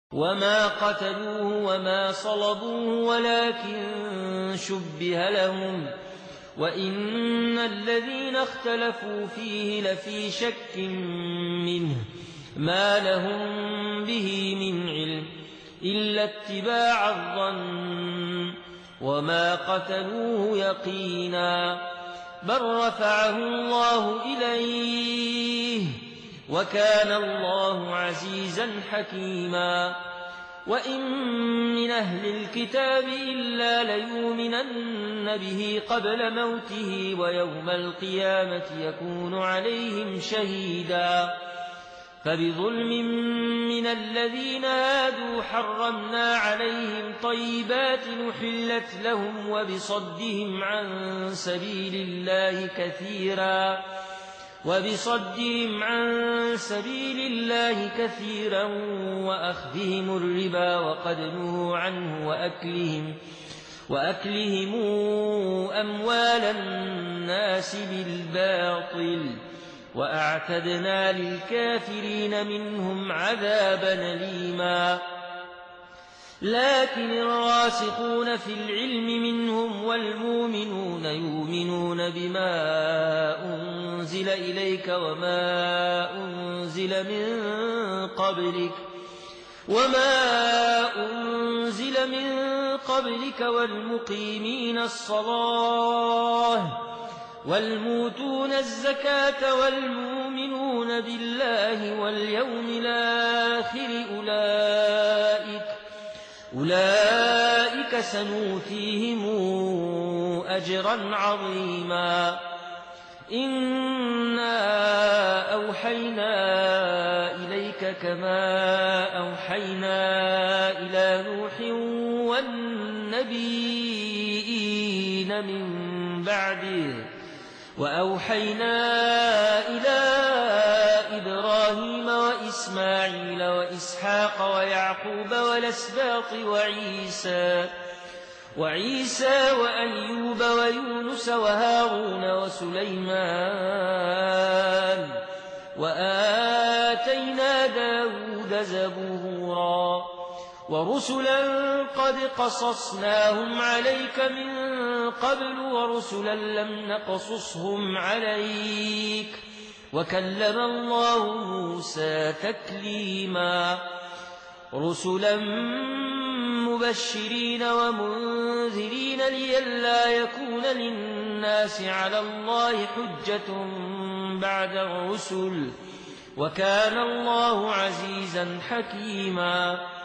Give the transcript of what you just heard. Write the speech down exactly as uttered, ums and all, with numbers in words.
وما قتلوه وما صلبوه ولكن شبه لهم وإن الذين اختلفوا فيه لفي شك منه ما لهم به من علم إلا اتباع الظن وما قتلوه يقينا بل رفعه الله إليه وكان الله عزيزا حكيما وإن من أهل الكتاب إلا ليؤمنن به قبل موته ويوم القيامة يكون عليهم شهيدا فبظلم من الذين هادوا حرمنا عليهم طيبات نحلت لهم وبصدهم عن سبيل الله كثيرا وبصدهم عن سبيل الله كثيرا وأخذهم الربا وقد نهوا عنه وأكلهم, وأكلهم أموال الناس بالباطل وأعتدنا للكافرين منهم عذابا أليما لكن الراسخون في العلم منهم والمؤمنون يؤمنون بما أنزل إليك وما أنزل من قبلك وما أنزل من قبلك والمقيمين الصلاة والموتون الزكاة والمؤمنون بالله واليوم الآخر أولئك أولئك سنؤتيهم أجرا عظيما إنا أوحينا إليك كما أوحينا إلى نوح والنبيين من بعده وأوحينا إلى إبراهيم وإسماعيل وإسحاق ويعقوب والأسباط وعيسى وعيسى وأيوب ويونس وهارون وسليمان وآتينا داود زبورا ورسلا قد قصصناهم عليك من قبل ورسلا لم نقصصهم عليك وكلم الله موسى تكليما رسلا مبشرين ومنذرين لئلا يكون للناس على الله حجة بعد الرسل وكان الله عزيزا حكيما